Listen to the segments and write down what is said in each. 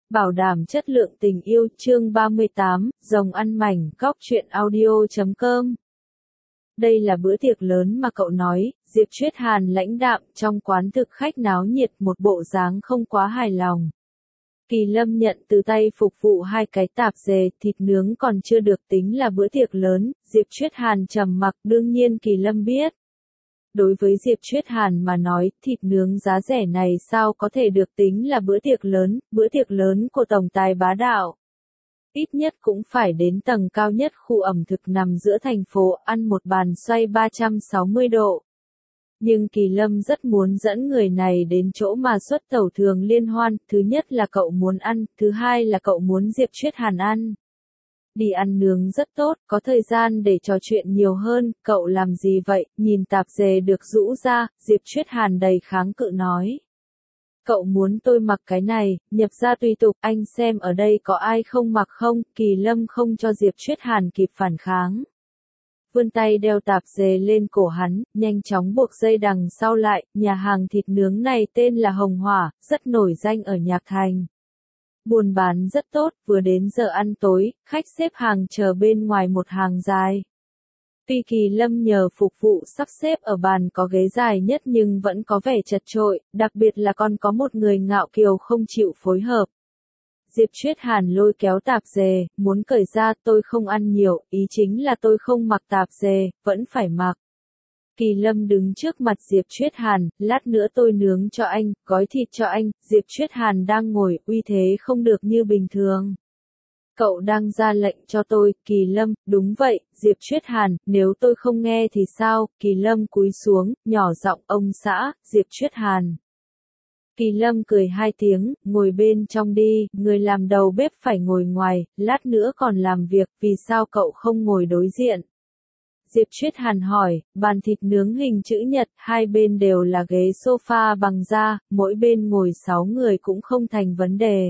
Bảo đảm chất lượng tình yêu chương 38, rồng ăn mảnh, góc truyện audio.com. Đây là bữa tiệc lớn mà cậu nói, Diệp Chuyết Hàn lãnh đạm, trong quán thực khách náo nhiệt một bộ dáng không quá hài lòng. Kỳ Lâm nhận từ tay phục vụ 2 cái tạp dề, thịt nướng còn chưa được tính là bữa tiệc lớn, Diệp Chuyết Hàn trầm mặc, đương nhiên Kỳ Lâm biết. Đối với Diệp Chuyết Hàn mà nói, thịt nướng giá rẻ này sao có thể được tính là bữa tiệc lớn của tổng tài bá đạo. Ít nhất cũng phải đến tầng cao nhất khu ẩm thực nằm giữa thành phố, ăn một bàn xoay 360 độ. Nhưng Kỳ Lâm rất muốn dẫn người này đến chỗ mà xuất tẩu thường liên hoan, thứ nhất là cậu muốn ăn, thứ hai là cậu muốn Diệp Chuyết Hàn ăn. Đi ăn nướng rất tốt, có thời gian để trò chuyện nhiều hơn, cậu làm gì vậy, nhìn tạp dề được rũ ra, Diệp Chuyết Hàn đầy kháng cự nói. Cậu muốn tôi mặc cái này, nhập ra tùy tục, anh xem ở đây có ai không mặc không, Kỳ Lâm không cho Diệp Chuyết Hàn kịp phản kháng. Vươn tay đeo tạp dề lên cổ hắn, nhanh chóng buộc dây đằng sau lại, nhà hàng thịt nướng này tên là Hồng Hỏa, rất nổi danh ở Nhạc Thành. Buôn bán rất tốt, vừa đến giờ ăn tối, khách xếp hàng chờ bên ngoài một hàng dài. Tuy Kỳ Lâm nhờ phục vụ sắp xếp ở bàn có ghế dài nhất nhưng vẫn có vẻ chật chội, đặc biệt là còn có một người ngạo kiều không chịu phối hợp. Diệp Chuyết Hàn lôi kéo tạp dề, muốn cởi ra, tôi không ăn nhiều, ý chính là tôi không mặc tạp dề, vẫn phải mặc. Kỳ Lâm đứng trước mặt Diệp Chuyết Hàn, lát nữa tôi nướng cho anh, gói thịt cho anh, Diệp Chuyết Hàn đang ngồi, uy thế không được như bình thường. Cậu đang ra lệnh cho tôi, Kỳ Lâm, đúng vậy, Diệp Chuyết Hàn, nếu tôi không nghe thì sao, Kỳ Lâm cúi xuống, nhỏ giọng ông xã, Diệp Chuyết Hàn. Kỳ Lâm cười 2 tiếng, ngồi bên trong đi, người làm đầu bếp phải ngồi ngoài, lát nữa còn làm việc, vì sao cậu không ngồi đối diện? Diệp Chuyết Hàn hỏi, bàn thịt nướng hình chữ nhật, hai bên đều là ghế sofa bằng da, mỗi bên ngồi 6 người cũng không thành vấn đề.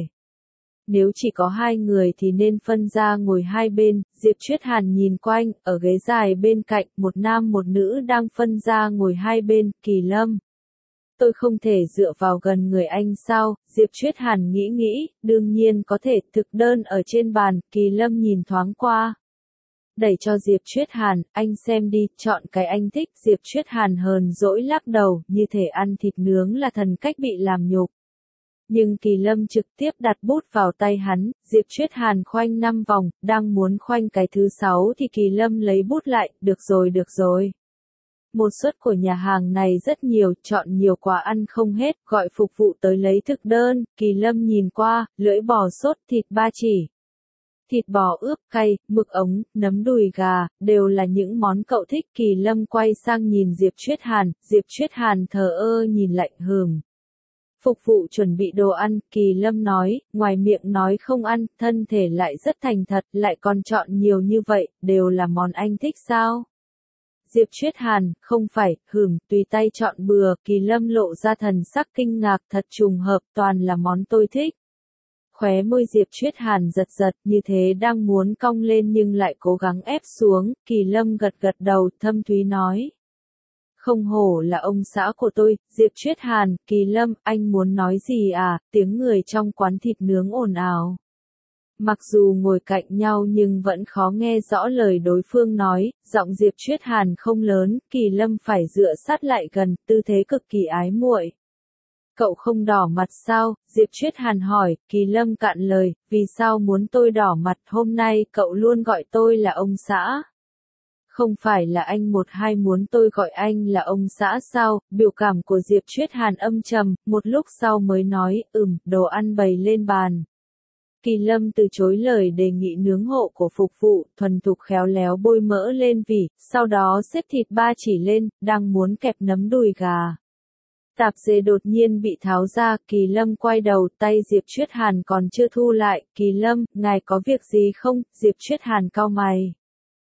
Nếu chỉ có 2 người thì nên phân ra ngồi hai bên, Diệp Chuyết Hàn nhìn quanh, ở ghế dài bên cạnh, một nam một nữ đang phân ra ngồi hai bên, Kỳ Lâm. Tôi không thể dựa vào gần người anh sao, Diệp Chuyết Hàn nghĩ, đương nhiên có thể, thực đơn ở trên bàn, Kỳ Lâm nhìn thoáng qua. Đẩy cho Diệp Chuyết Hàn, anh xem đi, chọn cái anh thích, Diệp Chuyết Hàn hờn dỗi lắc đầu, như thể ăn thịt nướng là thần cách bị làm nhục. Nhưng Kỳ Lâm trực tiếp đặt bút vào tay hắn, Diệp Chuyết Hàn khoanh 5 vòng, đang muốn khoanh cái thứ 6 thì Kỳ Lâm lấy bút lại, được rồi. Một suất của nhà hàng này rất nhiều, chọn nhiều quá ăn không hết, gọi phục vụ tới lấy thực đơn, Kỳ Lâm nhìn qua, lưỡi bò sốt, thịt ba chỉ. Thịt bò ướp cay, mực ống, nấm đùi gà, đều là những món cậu thích. Kỳ Lâm quay sang nhìn Diệp Chuyết Hàn thờ ơ nhìn lạnh hừm. Phục vụ chuẩn bị đồ ăn, Kỳ Lâm nói, ngoài miệng nói không ăn, thân thể lại rất thành thật, lại còn chọn nhiều như vậy, đều là món anh thích sao? Diệp Chuyết Hàn, không phải, tùy tay chọn bừa, Kỳ Lâm lộ ra thần sắc kinh ngạc, thật trùng hợp, toàn là món tôi thích. Khóe môi Diệp Chuyết Hàn giật, như thế đang muốn cong lên nhưng lại cố gắng ép xuống, Kỳ Lâm gật đầu, thâm thúy nói. Không hổ là ông xã của tôi, Diệp Chuyết Hàn, Kỳ Lâm, anh muốn nói gì à, tiếng người trong quán thịt nướng ồn ào. Mặc dù ngồi cạnh nhau nhưng vẫn khó nghe rõ lời đối phương nói, giọng Diệp Chuyết Hàn không lớn, Kỳ Lâm phải dựa sát lại gần, tư thế cực kỳ ái muội. Cậu không đỏ mặt sao, Diệp Chuyết Hàn hỏi, Kỳ Lâm cạn lời, vì sao muốn tôi đỏ mặt, hôm nay cậu luôn gọi tôi là ông xã. Không phải là anh một hai muốn tôi gọi anh là ông xã sao, biểu cảm của Diệp Chuyết Hàn âm trầm, một lúc sau mới nói, đồ ăn bày lên bàn. Kỳ Lâm từ chối lời đề nghị nướng hộ của phục vụ, thuần thục khéo léo bôi mỡ lên vỉ, sau đó xếp thịt ba chỉ lên, đang muốn kẹp nấm đùi gà. Tạp dề đột nhiên bị tháo ra, Kỳ Lâm quay đầu, tay Diệp Chuyết Hàn còn chưa thu lại, Kỳ Lâm, ngài có việc gì không, Diệp Chuyết Hàn cau mày.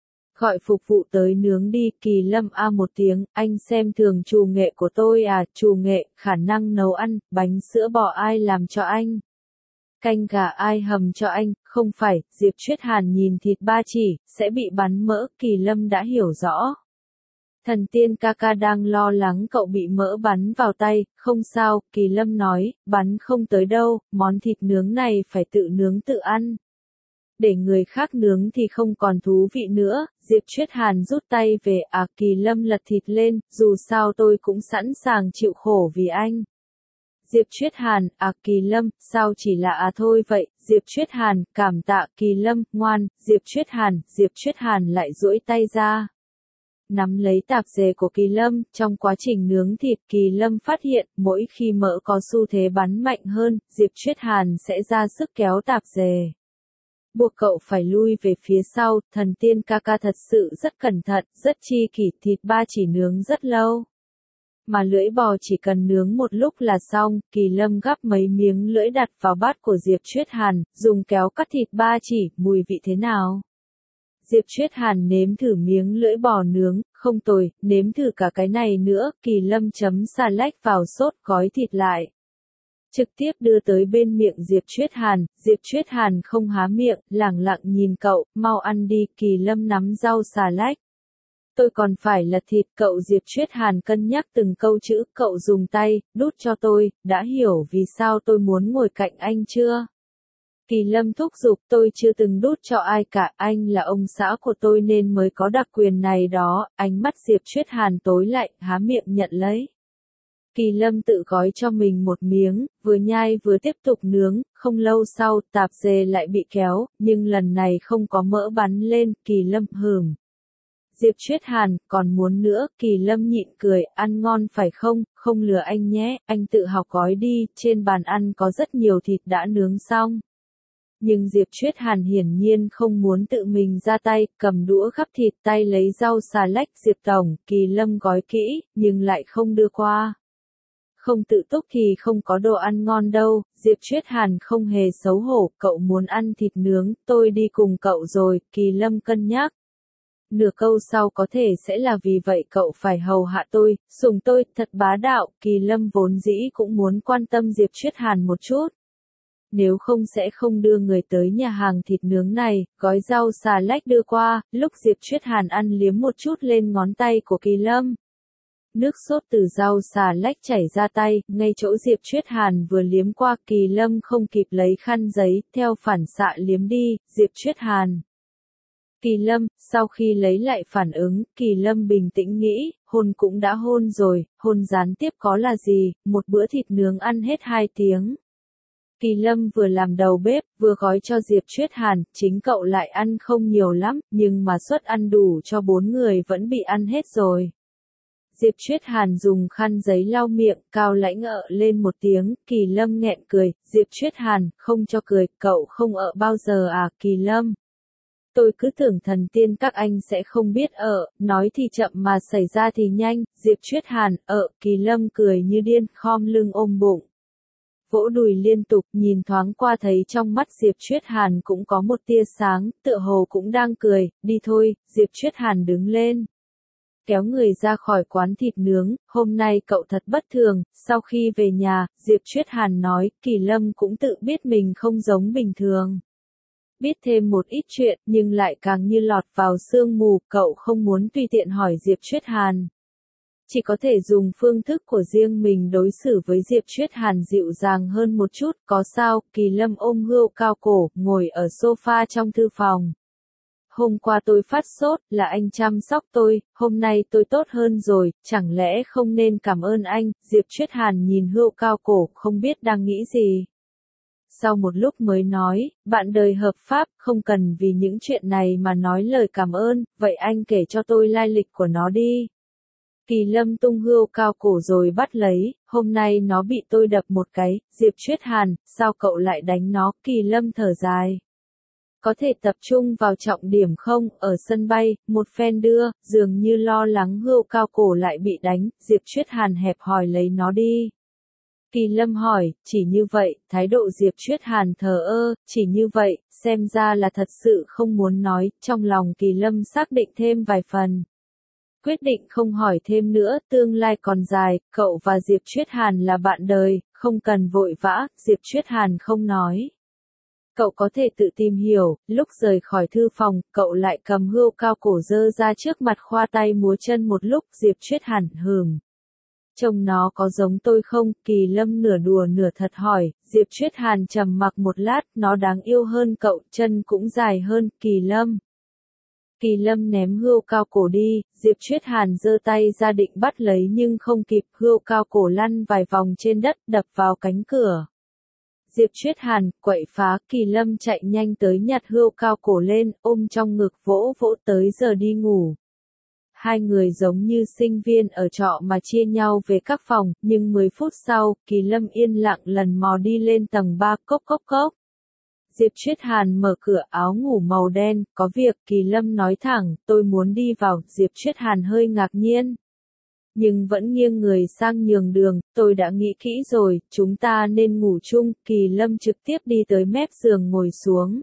Gọi phục vụ tới nướng đi, Kỳ Lâm một tiếng, anh xem thường trù nghệ của tôi à, trù nghệ, khả năng nấu ăn, bánh sữa bò ai làm cho anh? Canh gà ai hầm cho anh, không phải, Diệp Chuyết Hàn nhìn thịt ba chỉ, sẽ bị bắn mỡ, Kỳ Lâm đã hiểu rõ. Thần tiên ca ca đang lo lắng cậu bị mỡ bắn vào tay, không sao, Kỳ Lâm nói, bắn không tới đâu, món thịt nướng này phải tự nướng tự ăn. Để người khác nướng thì không còn thú vị nữa, Diệp Chuyết Hàn rút tay về, Kỳ Lâm lật thịt lên, dù sao tôi cũng sẵn sàng chịu khổ vì anh. Diệp Chuyết Hàn, Kỳ Lâm, sao chỉ là thôi vậy, Diệp Chuyết Hàn, cảm tạ Kỳ Lâm, ngoan, Diệp Chuyết Hàn lại duỗi tay ra. Nắm lấy tạp dề của Kỳ Lâm, trong quá trình nướng thịt Kỳ Lâm phát hiện, mỗi khi mỡ có xu thế bắn mạnh hơn, Diệp Chuyết Hàn sẽ ra sức kéo tạp dề. Buộc cậu phải lui về phía sau, thần tiên ca ca thật sự rất cẩn thận, rất chi kỷ, thịt ba chỉ nướng rất lâu. Mà lưỡi bò chỉ cần nướng một lúc là xong, Kỳ Lâm gắp mấy miếng lưỡi đặt vào bát của Diệp Chuyết Hàn, dùng kéo cắt thịt ba chỉ, mùi vị thế nào? Diệp Chuyết Hàn nếm thử miếng lưỡi bò nướng, không tồi, nếm thử cả cái này nữa, Kỳ Lâm chấm xà lách vào sốt gói thịt lại. Trực tiếp đưa tới bên miệng Diệp Chuyết Hàn không há miệng, lẳng lặng nhìn cậu, mau ăn đi, Kỳ Lâm nắm rau xà lách. Tôi còn phải lật thịt, cậu Diệp Chuyết Hàn cân nhắc từng câu chữ, cậu dùng tay, đút cho tôi, đã hiểu vì sao tôi muốn ngồi cạnh anh chưa? Kỳ Lâm thúc giục, tôi chưa từng đút cho ai cả, anh là ông xã của tôi nên mới có đặc quyền này đó, ánh mắt Diệp Chuyết Hàn tối lại, há miệng nhận lấy. Kỳ Lâm tự gói cho mình một miếng, vừa nhai vừa tiếp tục nướng, không lâu sau, tạp dề lại bị kéo, nhưng lần này không có mỡ bắn lên, Kỳ Lâm hửm. Diệp Chuyết Hàn, còn muốn nữa, Kỳ Lâm nhịn cười, ăn ngon phải không, không lừa anh nhé, anh tự học gói đi, trên bàn ăn có rất nhiều thịt đã nướng xong. Nhưng Diệp Chuyết Hàn hiển nhiên không muốn tự mình ra tay, cầm đũa gắp thịt tay lấy rau xà lách, Diệp Tổng, Kỳ Lâm gói kỹ, nhưng lại không đưa qua. Không tự túc thì không có đồ ăn ngon đâu, Diệp Chuyết Hàn không hề xấu hổ, cậu muốn ăn thịt nướng, tôi đi cùng cậu rồi, Kỳ Lâm cân nhắc. Nửa câu sau có thể sẽ là vì vậy cậu phải hầu hạ tôi, sủng tôi, thật bá đạo, Kỳ Lâm vốn dĩ cũng muốn quan tâm Diệp Chuyết Hàn một chút. Nếu không sẽ không đưa người tới nhà hàng thịt nướng này, gói rau xà lách đưa qua, lúc Diệp Chuyết Hàn ăn liếm một chút lên ngón tay của Kỳ Lâm. Nước sốt từ rau xà lách chảy ra tay, ngay chỗ Diệp Chuyết Hàn vừa liếm qua, Kỳ Lâm không kịp lấy khăn giấy, theo phản xạ liếm đi, Diệp Chuyết Hàn. Kỳ Lâm, sau khi lấy lại phản ứng, Kỳ Lâm bình tĩnh nghĩ, hôn cũng đã hôn rồi, hôn gián tiếp có là gì, một bữa thịt nướng ăn hết 2 tiếng. Kỳ Lâm vừa làm đầu bếp, vừa gói cho Diệp Chuyết Hàn, chính cậu lại ăn không nhiều lắm, nhưng mà suất ăn đủ cho 4 người vẫn bị ăn hết rồi. Diệp Chuyết Hàn dùng khăn giấy lau miệng, cao lãnh lên một tiếng, Kỳ Lâm nghẹn cười, Diệp Chuyết Hàn, không cho cười, cậu không bao giờ Kỳ Lâm. Tôi cứ tưởng thần tiên các anh sẽ không biết nói thì chậm mà xảy ra thì nhanh, Diệp Chuyết Hàn, Kỳ Lâm cười như điên, khom lưng ôm bụng. Vỗ đùi liên tục, nhìn thoáng qua thấy trong mắt Diệp Chuyết Hàn cũng có một tia sáng, tựa hồ cũng đang cười, đi thôi, Diệp Chuyết Hàn đứng lên. Kéo người ra khỏi quán thịt nướng, hôm nay cậu thật bất thường, sau khi về nhà, Diệp Chuyết Hàn nói, Kỳ Lâm cũng tự biết mình không giống bình thường. Biết thêm một ít chuyện, nhưng lại càng như lọt vào sương mù, cậu không muốn tùy tiện hỏi Diệp Chuyết Hàn. Chỉ có thể dùng phương thức của riêng mình đối xử với Diệp Chuyết Hàn dịu dàng hơn một chút, có sao, Kỳ Lâm ôm Hươu Cao cổ, ngồi ở sofa trong thư phòng. Hôm qua tôi phát sốt, là anh chăm sóc tôi, hôm nay tôi tốt hơn rồi, chẳng lẽ không nên cảm ơn anh, Diệp Chuyết Hàn nhìn Hươu Cao cổ, không biết đang nghĩ gì. Sau một lúc mới nói, bạn đời hợp pháp, không cần vì những chuyện này mà nói lời cảm ơn, vậy anh kể cho tôi lai lịch của nó đi. Kỳ Lâm tung Hươu Cao cổ rồi bắt lấy, hôm nay nó bị tôi đập một cái, Diệp Chuyết Hàn, sao cậu lại đánh nó, Kỳ Lâm thở dài. Có thể tập trung vào trọng điểm không, ở sân bay, một phen đưa, dường như lo lắng Hươu Cao cổ lại bị đánh, Diệp Chuyết Hàn hẹp hòi lấy nó đi. Kỳ Lâm hỏi, chỉ như vậy, thái độ Diệp Chuyết Hàn thờ ơ, chỉ như vậy, xem ra là thật sự không muốn nói, trong lòng Kỳ Lâm xác định thêm vài phần. Quyết định không hỏi thêm nữa, tương lai còn dài, cậu và Diệp Chuyết Hàn là bạn đời, không cần vội vã, Diệp Chuyết Hàn không nói. Cậu có thể tự tìm hiểu, lúc rời khỏi thư phòng, cậu lại cầm hươu cao cổ dơ ra trước mặt khoa tay múa chân một lúc, Diệp Chuyết Hàn trông nó có giống tôi không? Kỳ Lâm nửa đùa nửa thật hỏi, Diệp Chuyết Hàn trầm mặc một lát, nó đáng yêu hơn cậu, chân cũng dài hơn, Kỳ Lâm. Kỳ Lâm ném hươu cao cổ đi, Diệp Chuyết Hàn giơ tay ra định bắt lấy nhưng không kịp, hươu cao cổ lăn vài vòng trên đất, đập vào cánh cửa. Diệp Chuyết Hàn quậy phá, Kỳ Lâm chạy nhanh tới nhặt hươu cao cổ lên, ôm trong ngực vỗ vỗ tới giờ đi ngủ. Hai người giống như sinh viên ở trọ mà chia nhau về các phòng, nhưng 10 phút sau, Kỳ Lâm yên lặng lần mò đi lên tầng 3, cốc cốc cốc. Diệp Chuyết Hàn mở cửa, áo ngủ màu đen, có việc, Kỳ Lâm nói thẳng, tôi muốn đi vào, Diệp Chuyết Hàn hơi ngạc nhiên. Nhưng vẫn nghiêng người sang nhường đường, tôi đã nghĩ kỹ rồi, chúng ta nên ngủ chung, Kỳ Lâm trực tiếp đi tới mép giường ngồi xuống.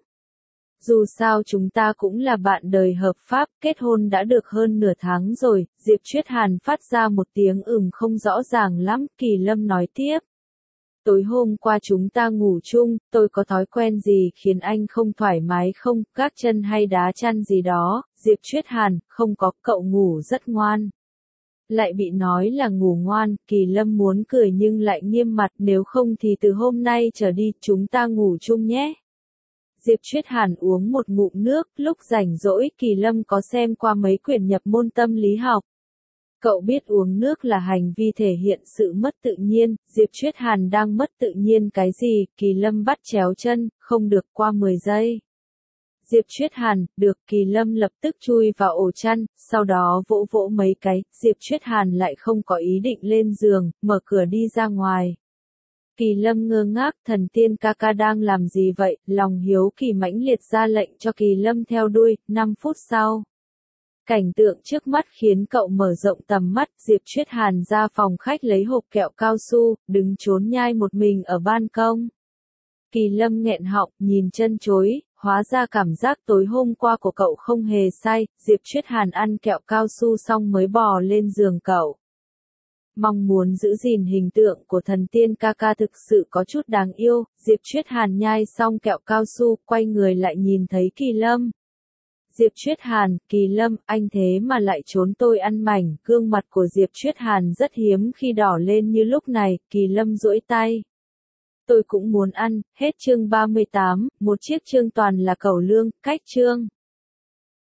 Dù sao chúng ta cũng là bạn đời hợp pháp, kết hôn đã được hơn nửa tháng rồi, Diệp Chuyết Hàn phát ra một tiếng không rõ ràng lắm, Kỳ Lâm nói tiếp. Tối hôm qua chúng ta ngủ chung, tôi có thói quen gì khiến anh không thoải mái không, gác chân hay đá chăn gì đó, Diệp Chuyết Hàn, không có, cậu ngủ rất ngoan. Lại bị nói là ngủ ngoan, Kỳ Lâm muốn cười nhưng lại nghiêm mặt, nếu không thì từ hôm nay trở đi, chúng ta ngủ chung nhé. Diệp Chuyết Hàn uống một ngụm nước, lúc rảnh rỗi, Kỳ Lâm có xem qua mấy quyển nhập môn tâm lý học. Cậu biết uống nước là hành vi thể hiện sự mất tự nhiên, Diệp Chuyết Hàn đang mất tự nhiên cái gì, Kỳ Lâm bắt chéo chân, không được qua 10 giây. Diệp Chuyết Hàn, được, Kỳ Lâm lập tức chui vào ổ chăn, sau đó vỗ vỗ mấy cái, Diệp Chuyết Hàn lại không có ý định lên giường, mở cửa đi ra ngoài. Kỳ Lâm ngơ ngác, thần tiên ca ca đang làm gì vậy, lòng hiếu kỳ mãnh liệt ra lệnh cho Kỳ Lâm theo đuôi, 5 phút sau. Cảnh tượng trước mắt khiến cậu mở rộng tầm mắt, Diệp Chuyết Hàn ra phòng khách lấy hộp kẹo cao su, đứng trốn nhai một mình ở ban công. Kỳ Lâm nghẹn họng, nhìn chân chối, hóa ra cảm giác tối hôm qua của cậu không hề sai, Diệp Chuyết Hàn ăn kẹo cao su xong mới bò lên giường cậu. Mong muốn giữ gìn hình tượng của thần tiên ca ca thực sự có chút đáng yêu, Diệp Chuyết Hàn nhai xong kẹo cao su, quay người lại nhìn thấy Kỳ Lâm. Diệp Chuyết Hàn, Kỳ Lâm, anh thế mà lại trốn tôi ăn mảnh, gương mặt của Diệp Chuyết Hàn rất hiếm khi đỏ lên như lúc này, Kỳ Lâm duỗi tay. Tôi cũng muốn ăn, hết chương 38, một chiếc chương toàn là cẩu lương, cách chương.